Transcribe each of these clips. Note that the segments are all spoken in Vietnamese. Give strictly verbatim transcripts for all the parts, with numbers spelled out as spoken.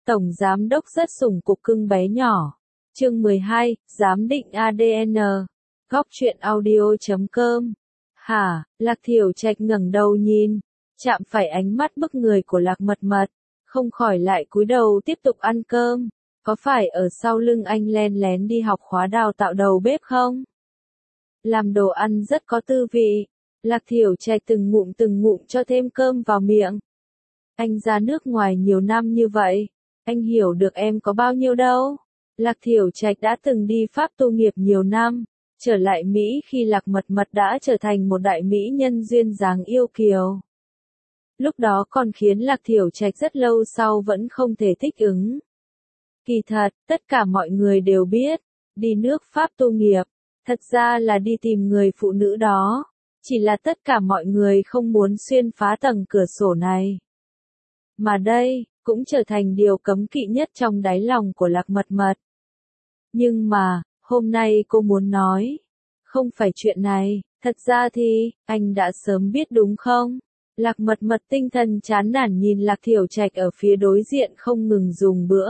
Tổng giám đốc rất sủng cục cưng bé nhỏ. Chương mười hai, giám định a đê en. Góc truyện audio chấm com. Hả? Lạc Thiểu Trạch ngẩng đầu nhìn, chạm phải ánh mắt bức người của Lạc Mật Mật, không khỏi lại cúi đầu tiếp tục ăn cơm. Có phải ở sau lưng anh len lén đi học khóa đào tạo đầu bếp không? Làm đồ ăn rất có tư vị. Lạc Thiểu Trạch từng ngụm từng ngụm cho thêm cơm vào miệng. Anh ra nước ngoài nhiều năm như vậy, anh hiểu được em có bao nhiêu đâu. Lạc Thiểu Trạch đã từng đi Pháp tu nghiệp nhiều năm, trở lại Mỹ khi Lạc Mật Mật đã trở thành một đại mỹ nhân duyên dáng yêu kiều. Lúc đó còn khiến Lạc Thiểu Trạch rất lâu sau vẫn không thể thích ứng. Kỳ thật, tất cả mọi người đều biết, đi nước Pháp tu nghiệp, thật ra là đi tìm người phụ nữ đó, chỉ là tất cả mọi người không muốn xuyên phá tầng cửa sổ này. Mà đây, cũng trở thành điều cấm kỵ nhất trong đáy lòng của Lạc Mật Mật. Nhưng mà, hôm nay cô muốn nói, không phải chuyện này, thật ra thì, anh đã sớm biết đúng không? Lạc Mật Mật tinh thần chán nản nhìn Lạc Thiểu Trạch ở phía đối diện không ngừng dùng bữa.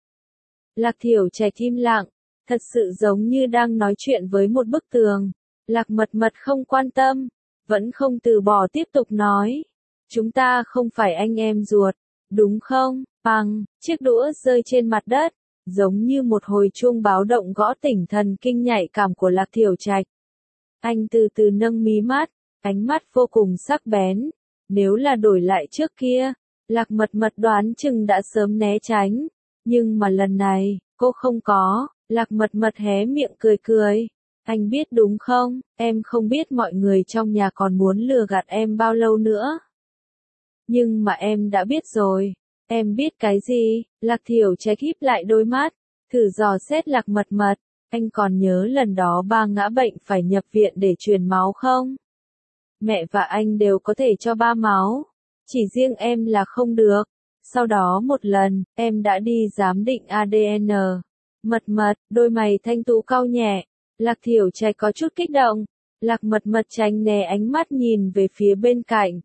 Lạc Thiểu Trạch im lặng, thật sự giống như đang nói chuyện với một bức tường. Lạc Mật Mật không quan tâm, vẫn không từ bỏ tiếp tục nói. Chúng ta không phải anh em ruột, đúng không? Bằng, chiếc đũa rơi trên mặt đất, giống như một hồi chuông báo động gõ tỉnh thần kinh nhạy cảm của Lạc Thiểu Trạch. Anh từ từ nâng mí mắt, ánh mắt vô cùng sắc bén. Nếu là đổi lại trước kia, Lạc Mật Mật đoán chừng đã sớm né tránh. Nhưng mà lần này, cô không có. Lạc Mật Mật hé miệng cười cười. Anh biết đúng không, em không biết mọi người trong nhà còn muốn lừa gạt em bao lâu nữa. Nhưng mà em đã biết rồi. Em biết cái gì? Lạc Thiểu Trạch híp lại đôi mắt, thử dò xét Lạc Mật Mật. Anh còn nhớ lần đó ba ngã bệnh phải nhập viện để truyền máu không? Mẹ và anh đều có thể cho ba máu, chỉ riêng em là không được. Sau đó một lần, em đã đi giám định a đê en. Mật Mật, đôi mày thanh tú cau nhẹ. Lạc Thiểu Trạch có chút kích động. Lạc Mật Mật tránh né ánh mắt nhìn về phía bên cạnh.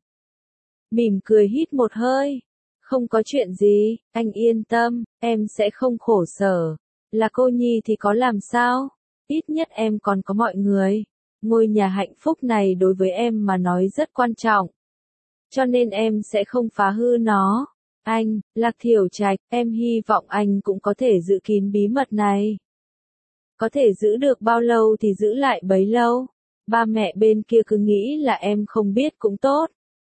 Mỉm cười hít một hơi. Không có chuyện gì, anh yên tâm, em sẽ không khổ sở. Là cô nhi thì có làm sao? Ít nhất em còn có mọi người. Ngôi nhà hạnh phúc này đối với em mà nói rất quan trọng. Cho nên em sẽ không phá hư nó. Anh, Lạc Thiểu Trạch, em hy vọng anh cũng có thể giữ kín bí mật này. Có thể giữ được bao lâu thì giữ lại bấy lâu. Ba mẹ bên kia cứ nghĩ là em không biết cũng tốt.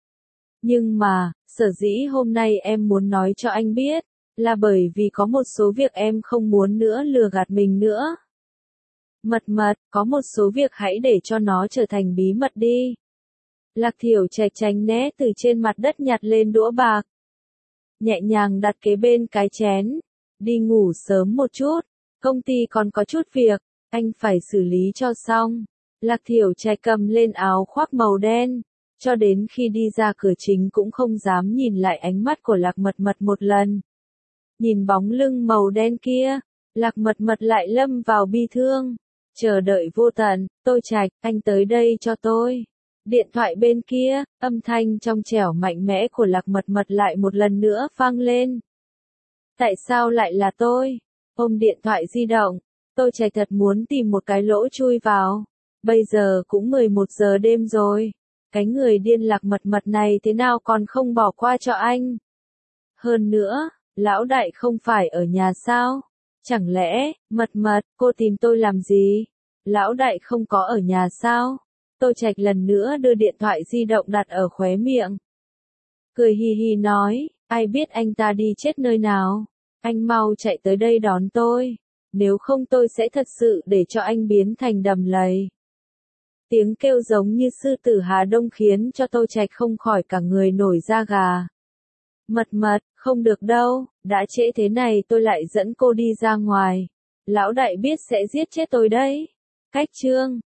Nhưng mà, sở dĩ hôm nay em muốn nói cho anh biết, là bởi vì có một số việc em không muốn nữa lừa gạt mình nữa. Mật Mật, có một số việc hãy để cho nó trở thành bí mật đi. Lạc Thiểu Trạch tránh né từ trên mặt đất nhặt lên đũa bạc. Nhẹ nhàng đặt kế bên cái chén. Đi ngủ sớm một chút, công ty còn có chút việc, anh phải xử lý cho xong. Lạc Thiểu Trạch cầm lên áo khoác màu đen. Cho đến khi đi ra cửa chính cũng không dám nhìn lại ánh mắt của Lạc Mật Mật một lần. Nhìn bóng lưng màu đen kia, Lạc Mật Mật lại lâm vào bi thương. Chờ đợi vô tận, Tôi Trạch, anh tới đây cho tôi. Điện thoại bên kia, âm thanh trong trẻo mạnh mẽ của Lạc Mật Mật lại một lần nữa vang lên. Tại sao lại là tôi? Ôm điện thoại di động, Tôi Trạch thật muốn tìm một cái lỗ chui vào. Bây giờ cũng mười một giờ đêm rồi. Cái người điên Lạc Mật Mật này thế nào còn không bỏ qua cho anh? Hơn nữa, lão đại không phải ở nhà sao? Chẳng lẽ, Mật Mật, cô tìm tôi làm gì? Lão đại không có ở nhà sao? Tôi Trạch lần nữa đưa điện thoại di động đặt ở khóe miệng. Cười hì hì nói, ai biết anh ta đi chết nơi nào? Anh mau chạy tới đây đón tôi. Nếu không tôi sẽ thật sự để cho anh biến thành đầm lầy. Tiếng kêu giống như sư tử Hà Đông khiến cho Tôi Trạch không khỏi cả người nổi da gà. Mật Mật, không được đâu, đã trễ thế này tôi lại dẫn cô đi ra ngoài. Lão đại biết sẽ giết chết tôi đấy. Cách chương,